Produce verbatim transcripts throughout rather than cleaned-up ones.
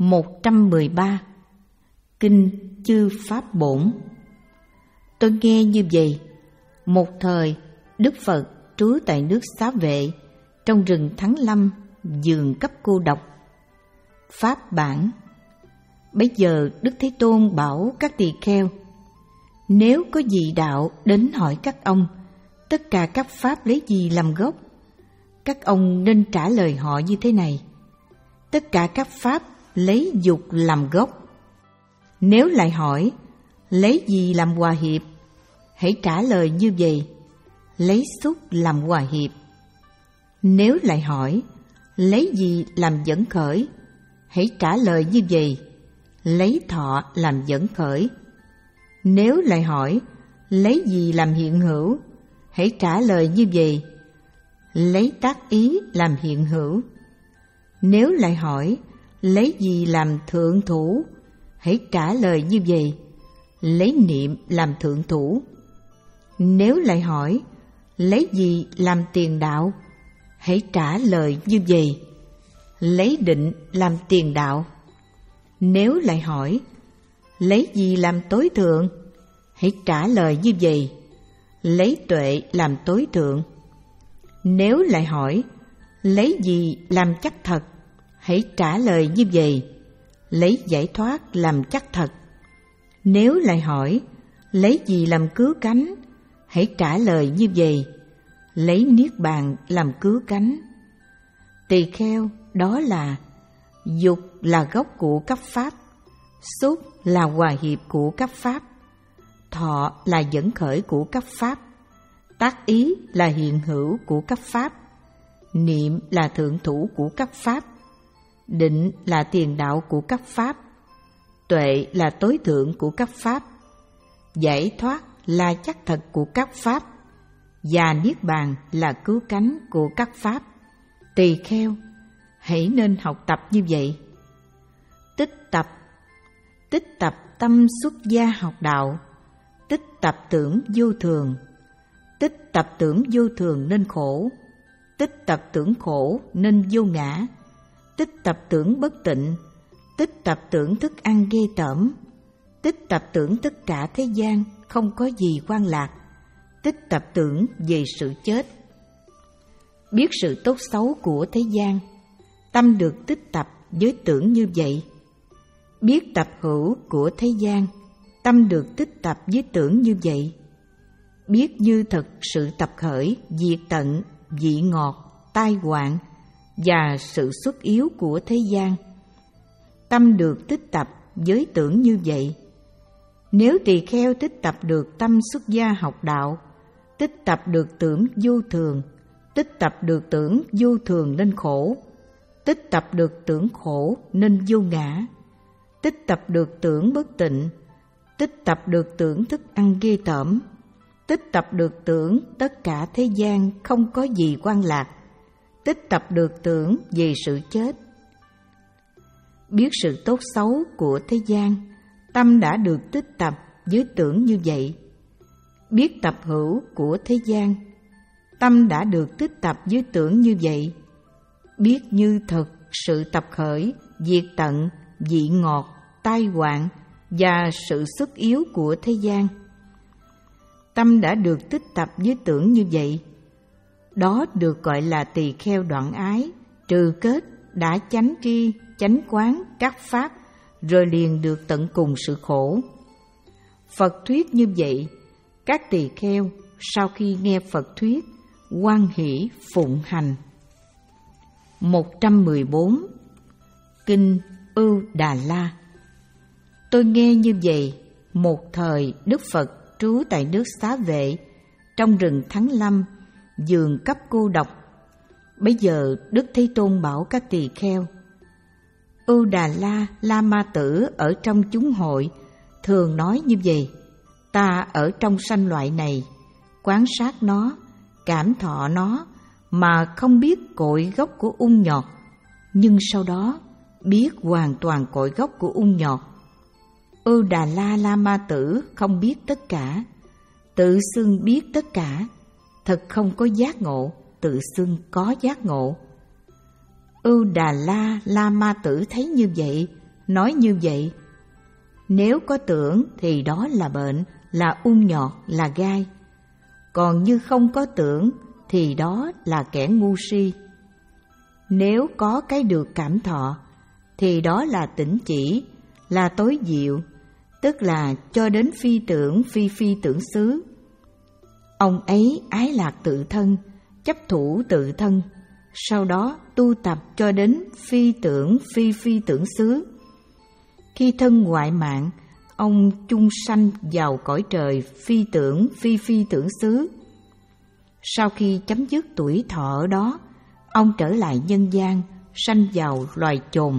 một trăm mười ba. Kinh Chư Pháp Bổn. Tôi nghe như vậy, một thời Đức Phật trú tại nước Xá Vệ, trong rừng Thắng Lâm, vườn cấp cô độc. Pháp bản. Bây giờ Đức Thế Tôn bảo các tỳ kheo: nếu có vị đạo đến hỏi các ông, tất cả các pháp lấy gì làm gốc? Các ông nên trả lời họ như thế này: tất cả các pháp lấy dục làm gốc. Nếu lại hỏi lấy gì làm hòa hiệp, hãy trả lời như vậy: lấy xúc làm hòa hiệp. Nếu lại hỏi lấy gì làm dẫn khởi, hãy trả lời như vậy: lấy thọ làm dẫn khởi. Nếu lại hỏi lấy gì làm hiện hữu, hãy trả lời như vậy: lấy tác ý làm hiện hữu. Nếu lại hỏi lấy gì làm thượng thủ, hãy trả lời như vậy: lấy niệm làm thượng thủ. Nếu lại hỏi lấy gì làm tiền đạo, hãy trả lời như vậy: lấy định làm tiền đạo. Nếu lại hỏi lấy gì làm tối thượng, hãy trả lời như vậy: lấy tuệ làm tối thượng. Nếu lại hỏi lấy gì làm chắc thật, hãy trả lời như vậy: lấy giải thoát làm chắc thật. Nếu lại hỏi lấy gì làm cứu cánh, hãy trả lời như vậy: lấy niết bàn làm cứu cánh. Tỳ kheo, đó là dục là gốc của các pháp, xúc là hòa hiệp của các pháp, thọ là dẫn khởi của các pháp, tác ý là hiện hữu của các pháp, niệm là thượng thủ của các pháp, định là tiền đạo của các pháp, tuệ là tối thượng của các pháp, giải thoát là chắc thật của các pháp, và niết bàn là cứu cánh của các pháp. Tỳ kheo, hãy nên học tập như vậy. Tích tập. Tích tập tâm xuất gia học đạo. Tích tập tưởng vô thường. Tích tập tưởng vô thường nên khổ. Tích tập tưởng khổ nên vô ngã. Tích tập tưởng bất tịnh. Tích tập tưởng thức ăn ghê tởm. Tích tập tưởng tất cả thế gian không có gì quan lạc. Tích tập tưởng về sự chết. Biết sự tốt xấu của thế gian, tâm được tích tập với tưởng như vậy. Biết tập hữu của thế gian, tâm được tích tập với tưởng như vậy. Biết như thật sự tập khởi, diệt tận, vị ngọt, tai hoạn và sự xuất yếu của thế gian, tâm được tích tập với tưởng như vậy. Nếu tỳ kheo tích tập được tâm xuất gia học đạo, tích tập được tưởng vô thường, tích tập được tưởng vô thường nên khổ, tích tập được tưởng khổ nên vô ngã, tích tập được tưởng bất tịnh, tích tập được tưởng thức ăn ghê tởm, tích tập được tưởng tất cả thế gian không có gì quan lạc, tích tập được tưởng về sự chết. Biết sự tốt xấu của thế gian, tâm đã được tích tập với tưởng như vậy. Biết tập hữu của thế gian, tâm đã được tích tập với tưởng như vậy. Biết như thật sự tập khởi, diệt tận, vị ngọt, tai hoạn và sự xuất yếu của thế gian, tâm đã được tích tập với tưởng như vậy. Đó được gọi là tỳ kheo đoạn ái, trừ kết, đã chánh tri, chánh quán các pháp, rồi liền được tận cùng sự khổ. Phật thuyết như vậy, các tỳ kheo sau khi nghe Phật thuyết, hoan hỷ phụng hành. một trăm mười bốn. Kinh Ưu Đà La. Tôi nghe như vậy, một thời Đức Phật trú tại nước Xá Vệ, trong rừng Thắng Lâm, vườn cấp cô độc. Bây giờ Đức Thế Tôn bảo các tỳ kheo: Ưu Đà La La Ma Tử ở trong chúng hội thường nói như vậy: ta ở trong sanh loại này, quán sát nó, cảm thọ nó, mà không biết cội gốc của ung nhọt, nhưng sau đó biết hoàn toàn cội gốc của ung nhọt. Ưu Đà La La Ma Tử không biết tất cả, tự xưng biết tất cả, thật không có giác ngộ, tự xưng có giác ngộ. Ưu Đà La La Ma Tử thấy như vậy, nói như vậy. Nếu có tưởng thì đó là bệnh, là ung nhọt, là gai. Còn như không có tưởng thì đó là kẻ ngu si. Nếu có cái được cảm thọ thì đó là tỉnh chỉ, là tối diệu, tức là cho đến phi tưởng phi phi tưởng xứ. Ông ấy ái lạc tự thân, chấp thủ tự thân, sau đó tu tập cho đến phi tưởng phi phi tưởng xứ. Khi thân ngoại mạng, ông chung sanh vào cõi trời phi tưởng phi phi tưởng xứ. Sau khi chấm dứt tuổi thọ ở đó, ông trở lại nhân gian, sanh vào loài chồn.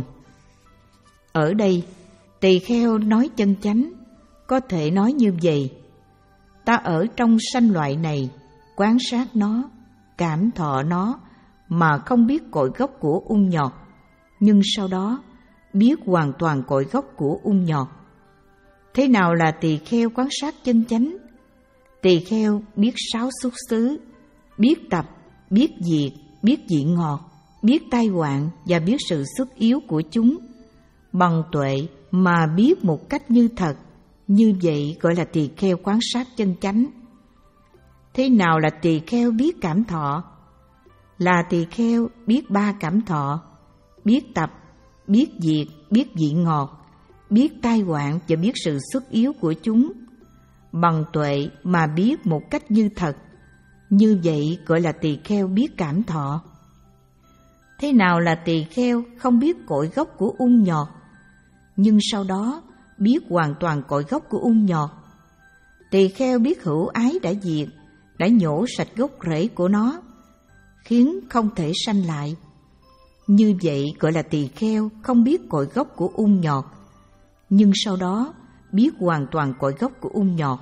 Ở đây, tỳ kheo nói chân chánh, có thể nói như vậy: ta ở trong sanh loại này, quan sát nó, cảm thọ nó, mà không biết cội gốc của ung nhọt, nhưng sau đó biết hoàn toàn cội gốc của ung nhọt. Thế nào là tỳ kheo quan sát chân chánh? Tỳ kheo biết sáu xuất xứ, biết tập, biết diệt, biết vị ngọt, biết tai hoạn và biết sự xuất yếu của chúng. Bằng tuệ mà biết một cách như thật, như vậy gọi là tỳ kheo quan sát chân chánh. Thế nào là tỳ kheo biết cảm thọ? Là tỳ kheo biết ba cảm thọ, biết tập, biết diệt, biết vị ngọt, biết tai hoạn và biết sự xuất yếu của chúng. Bằng tuệ mà biết một cách như thật, như vậy gọi là tỳ kheo biết cảm thọ. Thế nào là tỳ kheo không biết cội gốc của ung nhọt, nhưng sau đó biết hoàn toàn cội gốc của ung nhọt? Tỳ kheo biết hữu ái đã diệt, đã nhổ sạch gốc rễ của nó, khiến không thể sanh lại. Như vậy gọi là tỳ kheo không biết cội gốc của ung nhọt, nhưng sau đó biết hoàn toàn cội gốc của ung nhọt.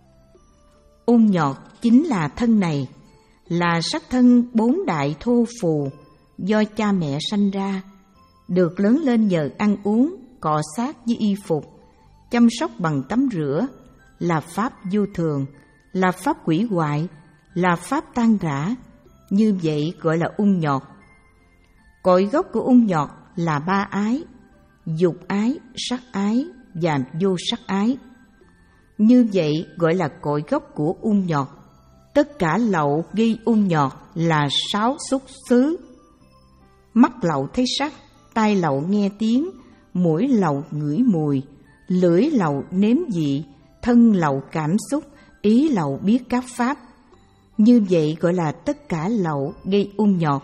Ung nhọt chính là thân này, là sắc thân bốn đại thô phù do cha mẹ sanh ra, được lớn lên nhờ ăn uống, cọ xát với y phục, chăm sóc bằng tắm rửa, là pháp vô thường, là pháp hủy hoại, là pháp tan rã. Như vậy gọi là ung nhọt. Cội gốc của ung nhọt là ba ái: dục ái, sắc ái và vô sắc ái. Như vậy gọi là cội gốc của ung nhọt. Tất cả lậu gây ung nhọt là sáu xúc xứ: mắt lậu thấy sắc, tai lậu nghe tiếng, mũi lậu ngửi mùi, lưỡi lậu nếm vị, thân lậu cảm xúc, ý lậu biết các pháp. Như vậy gọi là tất cả lậu gây ung nhọt.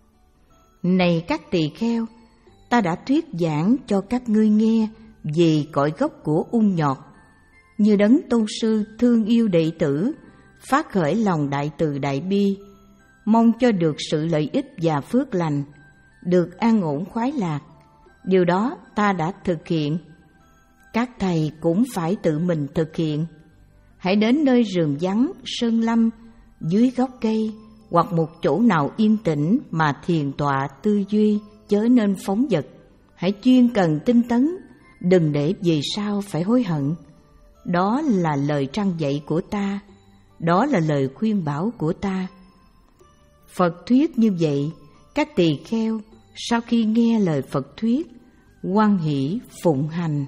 Này các tỳ kheo, ta đã thuyết giảng cho các ngươi nghe về cội gốc của ung nhọt. Như đấng tôn sư thương yêu đệ tử, phát khởi lòng đại từ đại bi, mong cho được sự lợi ích và phước lành, được an ổn khoái lạc. Điều đó ta đã thực hiện. Các thầy cũng phải tự mình thực hiện. Hãy đến nơi rừng vắng, sơn lâm, dưới gốc cây hoặc một chỗ nào yên tĩnh mà thiền tọa tư duy, chớ nên phóng dật. Hãy chuyên cần tinh tấn, đừng để về sau phải hối hận. Đó là lời trăn dạy của ta, đó là lời khuyên bảo của ta. Phật thuyết như vậy, các tỳ kheo sau khi nghe lời Phật thuyết, hoan hỷ phụng hành.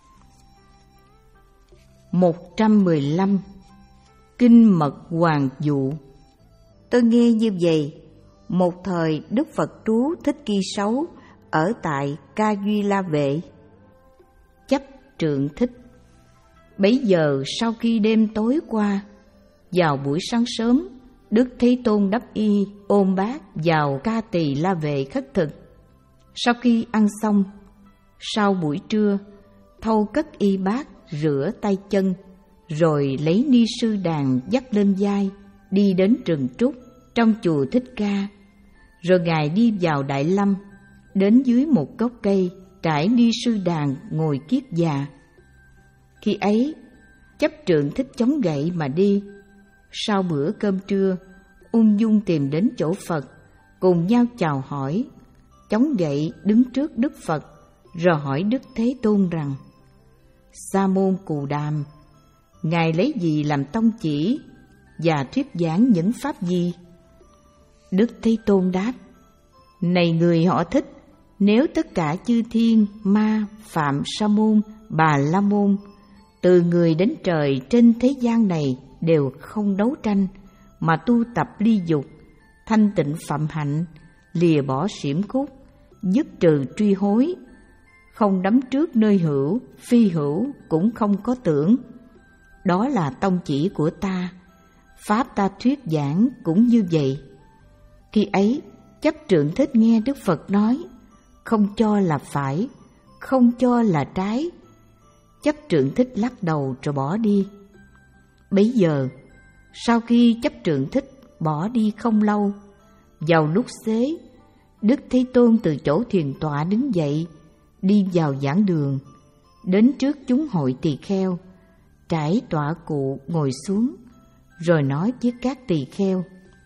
một trăm mười lăm. Kinh Mật Hoàng Dụ. Tôi nghe như vậy, một thời Đức Phật trú Thích Ca Sấu ở tại Ca Duy La Vệ, chấp trượng thích. Bấy giờ sau khi đêm tối qua, vào buổi sáng sớm, Đức Thế Tôn đắp y ôm bát vào Ca Tỳ La Vệ khất thực. Sau khi ăn xong, sau buổi trưa, thâu cất y bát, rửa tay chân, rồi lấy ni sư đàn dắt lên vai, đi đến rừng trúc trong chùa Thích Ca. Rồi Ngài đi vào Đại Lâm, đến dưới một gốc cây, trải ni sư đàn ngồi kiết già. Khi ấy, chấp trượng thích chống gậy mà đi. Sau bữa cơm trưa, ung dung tìm đến chỗ Phật, cùng nhau chào hỏi. Chống gậy đứng trước Đức Phật, rồi hỏi Đức Thế Tôn rằng: Sa môn Cù Đàm, Ngài lấy gì làm tông chỉ và thuyết giảng những pháp gì? Đức Thế Tôn đáp: Này người họ Thích, nếu tất cả chư thiên, ma, phạm sa môn, bà la môn, từ người đến trời trên thế gian này đều không đấu tranh, mà tu tập ly dục, thanh tịnh phạm hạnh, lìa bỏ xiểm khúc, dứt trừ truy hối, không đắm trước nơi hữu, phi hữu cũng không có tưởng. Đó là tông chỉ của ta, pháp ta thuyết giảng cũng như vậy. Khi ấy, chấp trượng thích nghe Đức Phật nói, không cho là phải, không cho là trái. Chấp trượng thích lắc đầu rồi bỏ đi. Bấy giờ, sau khi chấp trượng thích bỏ đi không lâu, vào lúc xế, Đức Thế Tôn từ chỗ thiền tọa đứng dậy, đi vào giảng đường, đến trước chúng hội tỳ kheo, trải tọa cụ ngồi xuống, rồi nói với các tỳ kheo: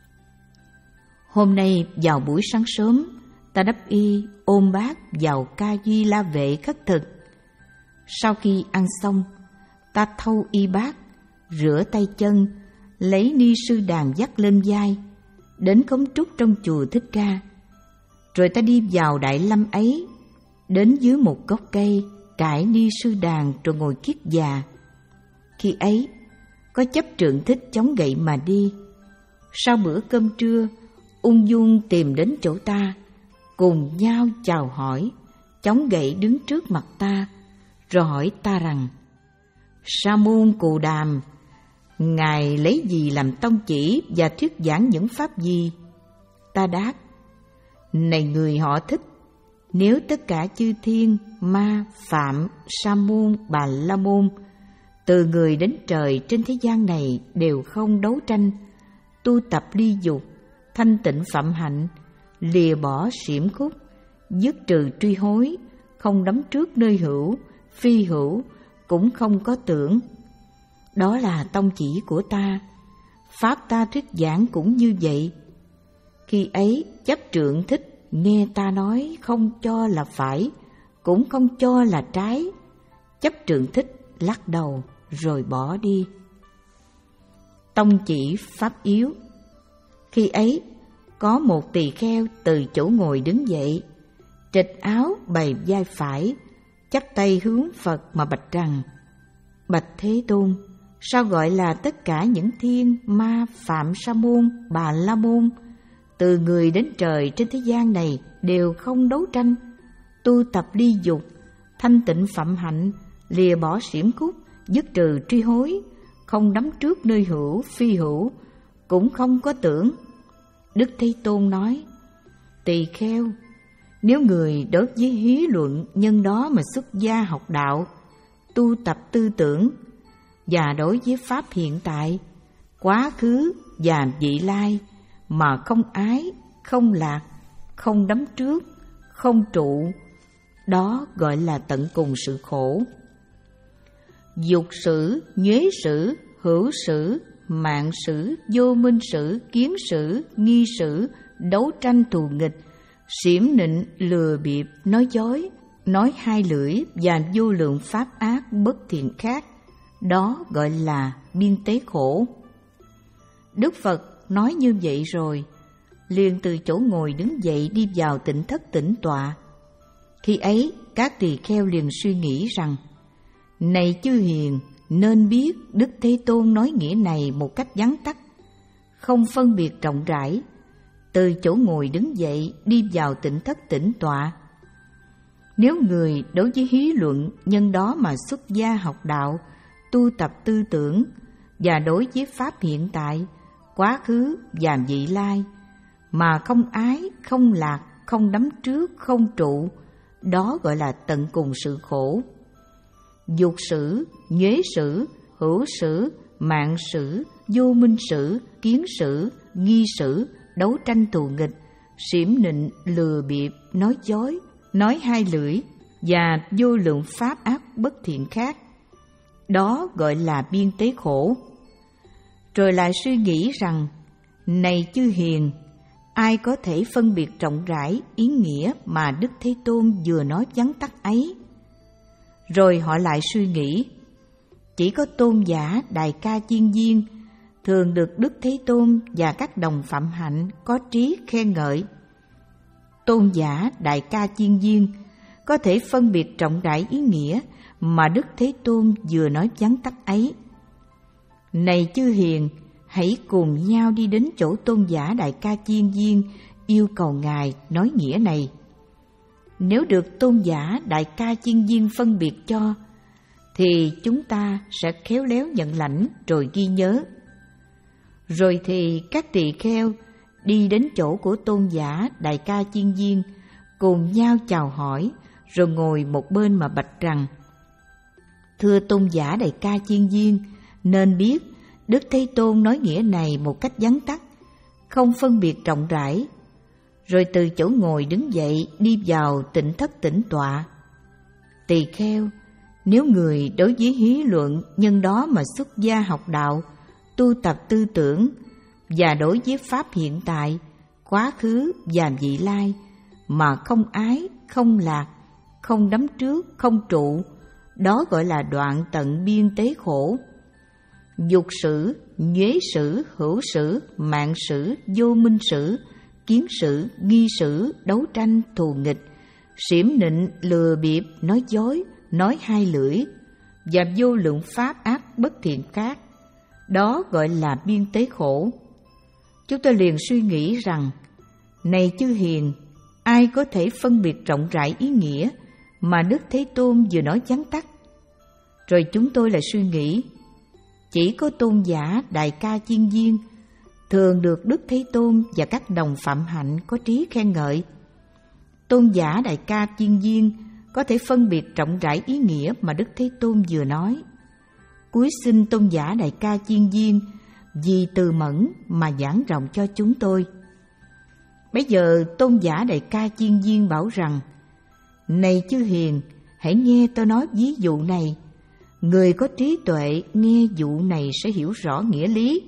hôm nay vào buổi sáng sớm, ta đắp y ôm bát vào ca duy la vệ khất thực. Sau khi ăn xong, ta thâu y bát, rửa tay chân, lấy ni sư đàn dắt lên vai, đến cống trúc trong chùa Thích Ca. Rồi ta đi vào đại lâm ấy, đến dưới một gốc cây, trải ni sư đàn rồi ngồi kiết già. Khi ấy, có chấp trượng thích chống gậy mà đi. Sau bữa cơm trưa, ung dung tìm đến chỗ ta, cùng nhau chào hỏi, chống gậy đứng trước mặt ta, rồi hỏi ta rằng: Sa môn Cù Đàm, ngài lấy gì làm tông chỉ và thuyết giảng những pháp gì? Ta đáp: này người họ Thích, nếu tất cả chư thiên, ma, phạm, sa môn, bà la môn, từ người đến trời trên thế gian này đều không đấu tranh, tu tập ly dục, thanh tịnh phạm hạnh, lìa bỏ xiểm khúc, dứt trừ truy hối, không đắm trước nơi hữu, phi hữu cũng không có tưởng. Đó là tông chỉ của ta, pháp ta thuyết giảng cũng như vậy. Khi ấy chấp trượng thích nghe ta nói không cho là phải, cũng không cho là trái. Chấp trượng thích lắc đầu rồi bỏ đi. Tông chỉ pháp yếu. Khi ấy có một tỳ kheo từ chỗ ngồi đứng dậy, trịch áo bày vai phải, chắp tay hướng Phật mà bạch rằng: bạch Thế Tôn, sao gọi là tất cả những thiên, ma, phạm, sa môn, bà la môn, từ người đến trời trên thế gian này đều không đấu tranh, tu tập ly dục, thanh tịnh phạm hạnh, lìa bỏ xiểm khúc, dứt trừ truy hối, không đắm trước nơi hữu, phi hữu, cũng không có tưởng? Đức Thế Tôn nói: tỳ kheo, nếu người đối với hí luận nhân đó mà xuất gia học đạo, tu tập tư tưởng, và đối với pháp hiện tại, quá khứ và vị lai, mà không ái, không lạc, không đắm trước, không trụ, đó gọi là tận cùng sự khổ. Dục sử, nhuế sử, hữu sử, mạng sử, vô minh sử, kiến sử, nghi sử, đấu tranh thù nghịch, xiểm nịnh, lừa bịp, nói dối, nói hai lưỡi và vô lượng pháp ác bất thiện khác, đó gọi là biên tế khổ. Đức Phật nói như vậy rồi, liền từ chỗ ngồi đứng dậy đi vào tịnh thất tĩnh tọa. Khi ấy các tỳ kheo liền suy nghĩ rằng: này chư hiền, nên biết Đức Thế Tôn nói nghĩa này một cách vắn tắt, không phân biệt rộng rãi, từ chỗ ngồi đứng dậy đi vào tịnh thất tĩnh tọa. Nếu người đối với hí luận nhân đó mà xuất gia học đạo, tu tập tư tưởng, và đối với pháp hiện tại, quá khứ và vị lai, mà không ái, không lạc, không đắm trước, không trụ, đó gọi là tận cùng sự khổ. Dục sử, nhuế sử, hữu sử, mạng sử, vô minh sử, kiến sử, nghi sử, đấu tranh thù nghịch, xiểm nịnh, lừa bịp, nói dối, nói hai lưỡi và vô lượng pháp ác bất thiện khác, đó gọi là biên tế khổ. Rồi lại suy nghĩ rằng: này chư hiền, ai có thể phân biệt rộng rãi ý nghĩa mà Đức Thế Tôn vừa nói vắn tắt ấy? Rồi họ lại suy nghĩ: chỉ có tôn giả Đại Ca Chiên Viên thường được Đức Thế Tôn và các đồng phạm hạnh có trí khen ngợi. tôn giả Đại Ca Chiên Viên có thể phân biệt trọng đại ý nghĩa mà Đức Thế Tôn vừa nói vắn tắt ấy. Này chư hiền, hãy cùng nhau đi đến chỗ tôn giả Đại Ca Chiên Viên, yêu cầu Ngài nói nghĩa này. Nếu được tôn giả Đại Ca Chiên Viên phân biệt cho, thì chúng ta sẽ khéo léo nhận lãnh rồi ghi nhớ. Rồi thì các tỳ kheo đi đến chỗ của tôn giả Đại Ca Chiên Viên, cùng nhau chào hỏi, rồi ngồi một bên mà bạch rằng: Thưa tôn giả Đại Ca Chiên Viên, nên biết Đức Thế Tôn nói nghĩa này một cách vắn tắt, không phân biệt rộng rãi. Rồi từ chỗ ngồi đứng dậy đi vào tịnh thất tĩnh tọa. Tỳ kheo, nếu người đối với hí luận nhân đó mà xuất gia học đạo, tu tập tư tưởng, và đối với pháp hiện tại, quá khứ và vị lai, mà không ái, không lạc, không đắm trước, không trụ, đó gọi là đoạn tận biên tế khổ. Dục sử, nhuế sử, hữu sử, mạng sử, vô minh sử, kiến sử, nghi sử, đấu tranh, thù nghịch, xiểm nịnh, lừa bịp, nói dối, nói hai lưỡi, và vô lượng pháp ác bất thiện khác, đó gọi là biên tế khổ. Chúng tôi liền suy nghĩ rằng, này chư hiền, ai có thể phân biệt rộng rãi ý nghĩa mà Đức Thế Tôn vừa nói vắn tắt? Rồi chúng tôi lại suy nghĩ, chỉ có tôn giả Đại Ca Chiên Viên thường được Đức Thế Tôn và các đồng phạm hạnh có trí khen ngợi. Tôn giả Đại Ca Chiên Viên có thể phân biệt rộng rãi ý nghĩa mà Đức Thế Tôn vừa nói. Cuối xin tôn giả Đại Ca Chiên Viên vì từ mẫn mà giảng rộng cho chúng tôi. Bây giờ tôn giả Đại Ca Chiên Viên bảo rằng: Này chư hiền, hãy nghe tôi nói ví dụ này. Người có trí tuệ nghe dụ này sẽ hiểu rõ nghĩa lý.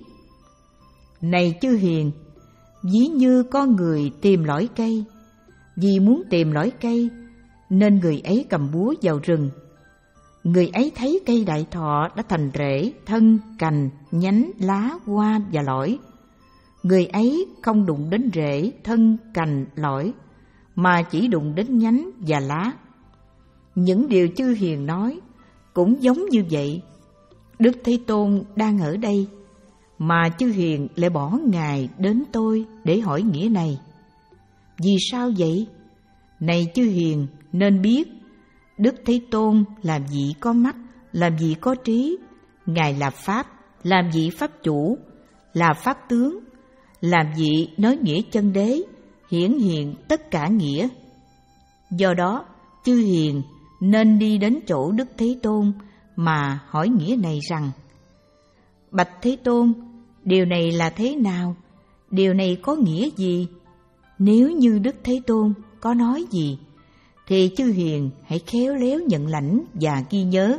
Này chư hiền, ví như con người tìm lõi cây. Vì muốn tìm lõi cây nên người ấy cầm búa vào rừng. Người ấy thấy cây đại thọ đã thành rễ, thân, cành, nhánh, lá, hoa và lõi. Người ấy không đụng đến rễ, thân, cành, lõi, mà chỉ đụng đến nhánh và lá. Những điều chư hiền nói cũng giống như vậy. Đức Thế Tôn đang ở đây, mà chư hiền lại bỏ Ngài đến tôi để hỏi nghĩa này. Vì sao vậy? Này chư hiền, nên biết Đức Thế Tôn là vị có mắt, là vị có trí. Ngài là Pháp, là vị Pháp chủ, là Pháp tướng, là vị nói nghĩa chân đế, hiển hiện tất cả nghĩa. Do đó, chư hiền nên đi đến chỗ Đức Thế Tôn mà hỏi nghĩa này rằng: Bạch Thế Tôn, điều này là thế nào? Điều này có nghĩa gì? Nếu như Đức Thế Tôn có nói gì, thì chư hiền hãy khéo léo nhận lãnh và ghi nhớ.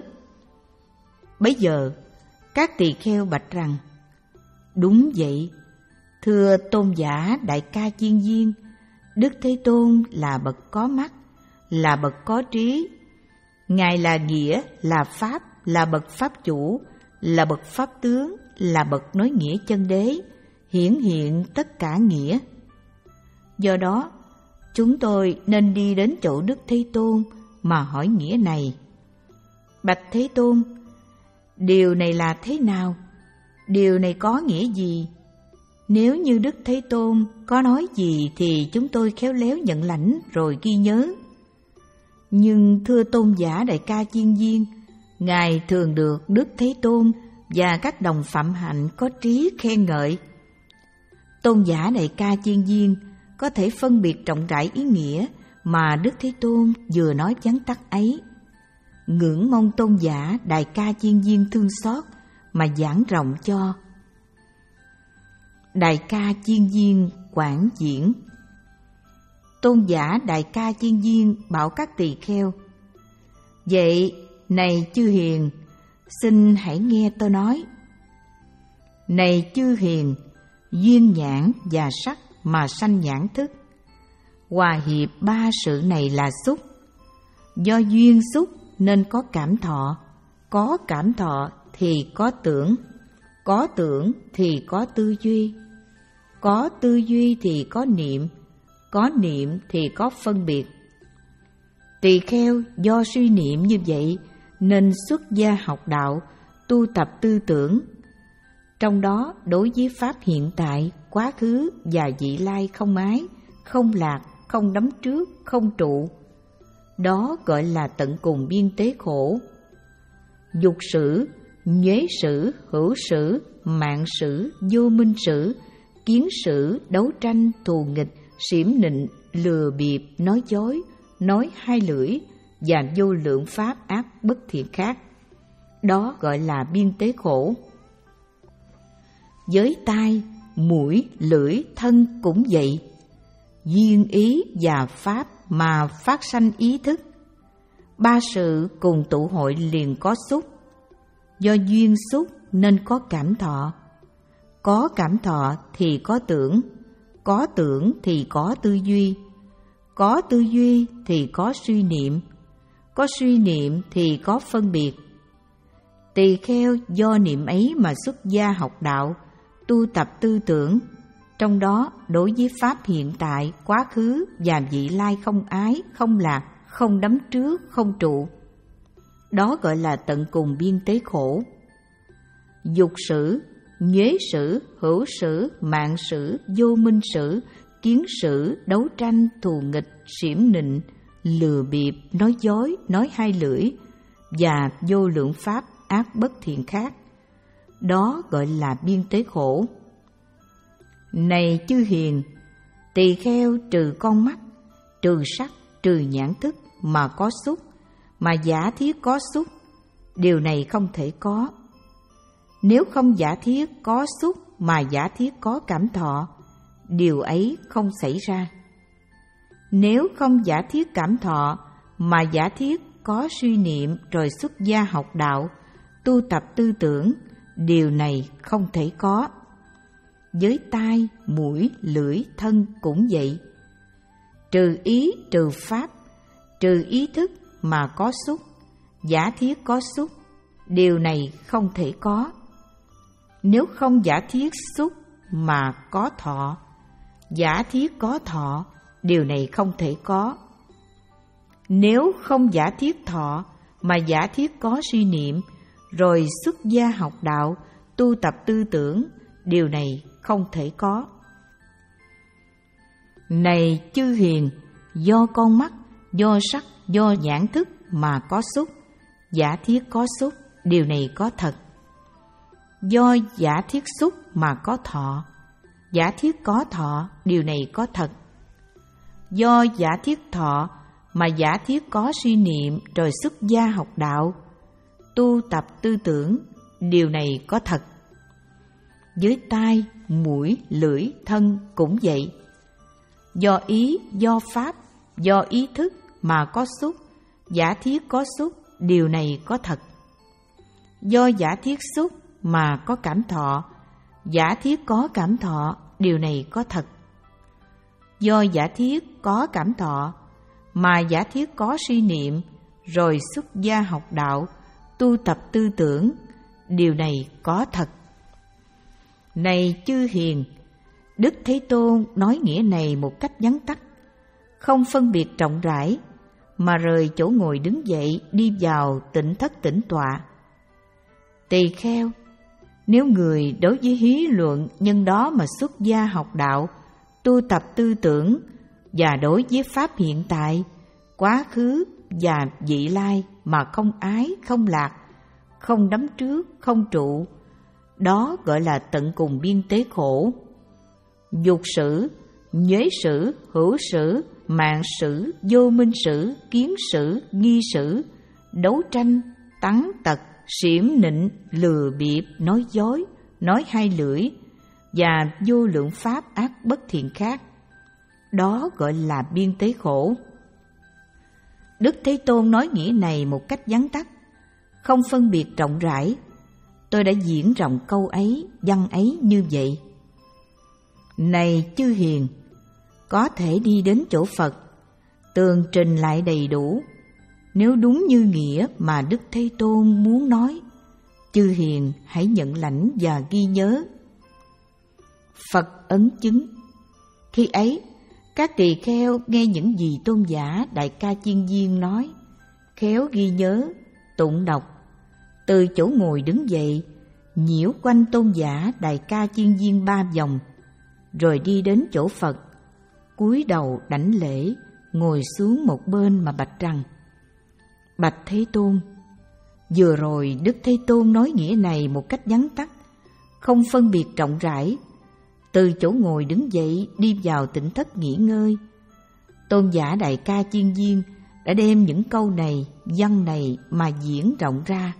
Bấy giờ, các tỳ kheo bạch rằng: Đúng vậy, thưa tôn giả Đại Ca Chiên Viên, Đức Thế Tôn là bậc có mắt, là bậc có trí. Ngài là nghĩa, là Pháp, là bậc Pháp chủ, là bậc Pháp tướng, là bậc nói nghĩa chân đế, hiển hiện tất cả nghĩa. Do đó, chúng tôi nên đi đến chỗ Đức Thế Tôn mà hỏi nghĩa này. Bạch Thế Tôn, điều này là thế nào? Điều này có nghĩa gì? Nếu như Đức Thế Tôn có nói gì thì chúng tôi khéo léo nhận lãnh rồi ghi nhớ. Nhưng thưa tôn giả Đại Ca Chiên Viên, Ngài thường được Đức Thế Tôn và các đồng phạm hạnh có trí khen ngợi. Tôn giả Đại Ca Chiên Viên có thể phân biệt rộng rãi ý nghĩa mà Đức Thế Tôn vừa nói vắn tắt ấy. Ngưỡng mong tôn giả Đại Ca Chiên Viên thương xót mà giảng rộng cho. Đại Ca Chiên Viên quảng diễn. Tôn giả Đại Ca Chiên Viên bảo các tỳ kheo: Vậy, này chư hiền, xin hãy nghe tôi nói. Này chư hiền, duyên nhãn và sắc mà sanh nhãn thức. Hòa hiệp ba sự này là xúc. Do duyên xúc nên có cảm thọ, có cảm thọ thì có tưởng, có tưởng thì có tư duy, có tư duy thì có niệm, có niệm thì có phân biệt. Tỳ kheo do suy niệm như vậy nên xuất gia học đạo, tu tập tư tưởng. Trong đó đối với pháp hiện tại, quá khứ và vị lai không ái, không lạc, không đắm trước, không trụ. Đó gọi là tận cùng biên tế khổ. Dục sử, nhuế sử, hữu sử, mạng sử, vô minh sử, kiến sử, đấu tranh, thù nghịch, xỉm nịnh, lừa bịp, nói dối, nói hai lưỡi và vô lượng pháp ác bất thiện khác. Đó gọi là biên tế khổ. Với tai, mũi, lưỡi, thân cũng vậy. Duyên ý và pháp mà phát sanh ý thức. Ba sự cùng tụ hội liền có xúc. Do duyên xúc nên có cảm thọ. Có cảm thọ thì có tưởng. Có tưởng thì có tư duy. Có tư duy thì có suy niệm. Có suy niệm thì có phân biệt. Tỳ kheo do niệm ấy mà xuất gia học đạo, tu tập tư tưởng. Trong đó đối với pháp hiện tại, quá khứ và vị lai không ái, không lạc, không đắm trước, không trụ. Đó gọi là tận cùng biên tế khổ. Dục sử, nhuế sử, hữu sử, mạng sử, vô minh sử, kiến sử, đấu tranh, thù nghịch, xỉm nịnh, lừa bịp, nói dối, nói hai lưỡi và vô lượng pháp ác bất thiện khác. Đó gọi là biên tế khổ. Này chư hiền, tỳ kheo trừ con mắt, trừ sắc, trừ nhãn thức mà có xúc, mà giả thiết có xúc, điều này không thể có. Nếu không giả thiết có xúc mà giả thiết có cảm thọ, điều ấy không xảy ra. Nếu không giả thiết cảm thọ mà giả thiết có suy niệm rồi xuất gia học đạo, tu tập tư tưởng, điều này không thể có. Với tai, mũi, lưỡi, thân cũng vậy. Trừ ý, trừ pháp, trừ ý thức mà có xúc, giả thiết có xúc, điều này không thể có. Nếu không giả thiết xúc mà có thọ, giả thiết có thọ, điều này không thể có. Nếu không giả thiết thọ mà giả thiết có suy niệm, rồi xuất gia học đạo, tu tập tư tưởng, điều này không thể có. Này chư hiền, do con mắt, do sắc, do nhãn thức mà có xúc, giả thiết có xúc, điều này có thật. Do giả thiết xúc mà có thọ, giả thiết có thọ, điều này có thật. Do giả thiết thọ mà giả thiết có suy niệm rồi xuất gia học đạo, tu tập tư tưởng, điều này có thật. Với tai, mũi, lưỡi, thân cũng vậy. Do ý, do pháp, do ý thức mà có xúc, giả thiết có xúc, điều này có thật. Do giả thiết xúc mà có cảm thọ, giả thiết có cảm thọ, điều này có thật. Do giả thiết có cảm thọ mà giả thiết có suy niệm, rồi xuất gia học đạo, tu tập tư tưởng, điều này có thật. Này chư hiền, Đức Thế Tôn nói nghĩa này một cách vắn tắt, không phân biệt rộng rãi, mà rời chỗ ngồi đứng dậy đi vào tịnh thất tĩnh tọa. Tỳ kheo, nếu người đối với hí luận nhân đó mà xuất gia học đạo, tu tập tư tưởng, và đối với pháp hiện tại, quá khứ và vị lai mà không ái, không lạc, không đắm trước, không trụ, đó gọi là tận cùng biên tế khổ. Dục sử, nhuế sử, hữu sử, mạng sử, vô minh sử, kiến sử, nghi sử, đấu tranh, tắn tật, xỉm nịnh, lừa bịp, nói dối, nói hai lưỡi và vô lượng pháp ác bất thiện khác. Đó gọi là biên tế khổ. Đức Thế Tôn nói nghĩa này một cách vắn tắt, không phân biệt rộng rãi. Tôi đã diễn rộng câu ấy, văn ấy như vậy. Này chư hiền, có thể đi đến chỗ Phật, tường trình lại đầy đủ, nếu đúng như nghĩa mà Đức Thế Tôn muốn nói. Chư hiền hãy nhận lãnh và ghi nhớ. Phật ấn chứng. Khi ấy, Các tỳ kheo nghe những gì tôn giả Đại Ca Chiên Viên nói, khéo ghi nhớ, tụng đọc, từ chỗ ngồi đứng dậy, nhiễu quanh tôn giả Đại Ca Chiên Viên ba vòng, rồi đi đến chỗ Phật, cúi đầu đảnh lễ, ngồi xuống một bên mà bạch rằng: Bạch Thế Tôn, vừa rồi Đức Thế Tôn nói nghĩa này một cách vắn tắt, không phân biệt rộng rãi. Từ chỗ ngồi đứng dậy đi vào tịnh thất nghỉ ngơi. Tôn giả Đại Ca Chiên Viên đã đem những câu này, văn này mà diễn rộng ra.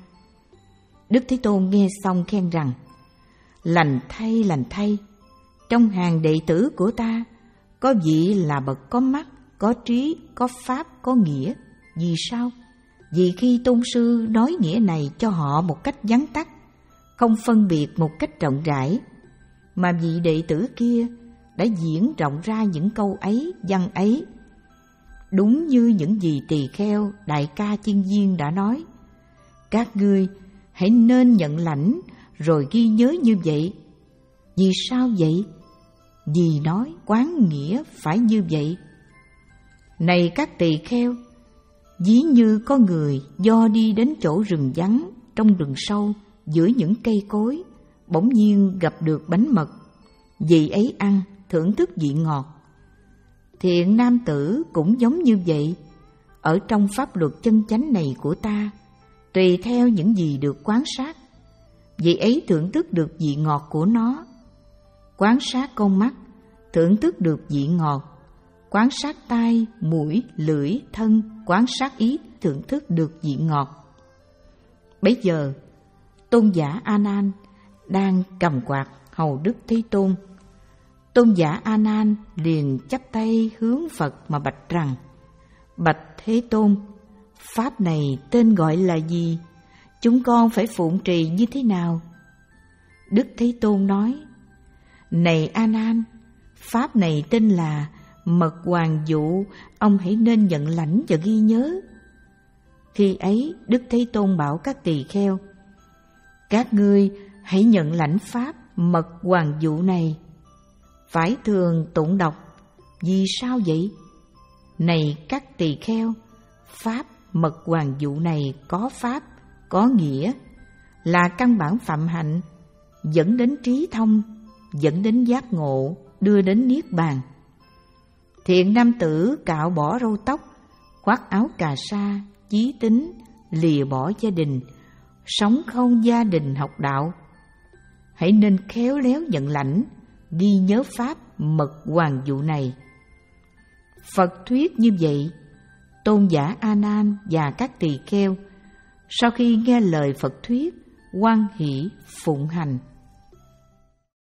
Đức Thế Tôn nghe xong khen rằng: Lành thay, lành thay, trong hàng đệ tử của ta có vị là bậc có mắt, có trí, có pháp, có nghĩa. Vì sao? Vì khi tôn sư nói nghĩa này cho họ một cách vắn tắt, không phân biệt một cách rộng rãi, mà vị đệ tử kia đã diễn rộng ra những câu ấy, văn ấy. Đúng như những gì tỳ kheo Đại Ca Chiên Viên đã nói, các ngươi hãy nên nhận lãnh rồi ghi nhớ như vậy. Vì sao vậy? Vì nói quán nghĩa phải như vậy. Này các tỳ kheo, ví như có người do đi đến chỗ rừng vắng, trong rừng sâu, giữa những cây cối, bỗng nhiên gặp được bánh mật. Vị ấy ăn, thưởng thức vị ngọt. Thiện nam tử cũng giống như vậy. Ở trong pháp luật chân chánh này của ta, tùy theo những gì được quan sát, vị ấy thưởng thức được vị ngọt của nó. Quan sát con mắt, thưởng thức được vị ngọt. Quan sát tai, mũi, lưỡi, thân, quan sát ý, thưởng thức được vị ngọt. Bấy giờ, tôn giả A Nan đang cầm quạt hầu Đức Thế Tôn. Tôn giả A Nan liền chắp tay hướng Phật mà bạch rằng: Bạch Thế Tôn, pháp này tên gọi là gì? Chúng con phải phụng trì như thế nào? Đức Thế Tôn nói: Này A Nan, pháp này tên là Mật Hoàng Dụ, ông hãy nên nhận lãnh và ghi nhớ. Khi ấy Đức Thế Tôn bảo các tỳ kheo: Các ngươi hãy nhận lãnh pháp Mật Hoàng Dụ này, phải thường tụng đọc. Vì sao vậy? Này các tỳ kheo, pháp Mật Hoàng Dụ này có pháp, có nghĩa, là căn bản phạm hạnh, dẫn đến trí thông, dẫn đến giác ngộ, đưa đến niết bàn. Thiện nam tử cạo bỏ râu tóc, khoác áo cà sa, chí tín, lìa bỏ gia đình, sống không gia đình học đạo. Hãy nên khéo léo nhận lãnh, ghi nhớ pháp Mật Hoàng Dụ này. Phật thuyết như vậy, tôn giả A Nan và các tỳ kheo sau khi nghe lời Phật thuyết, hoan hỷ phụng hành.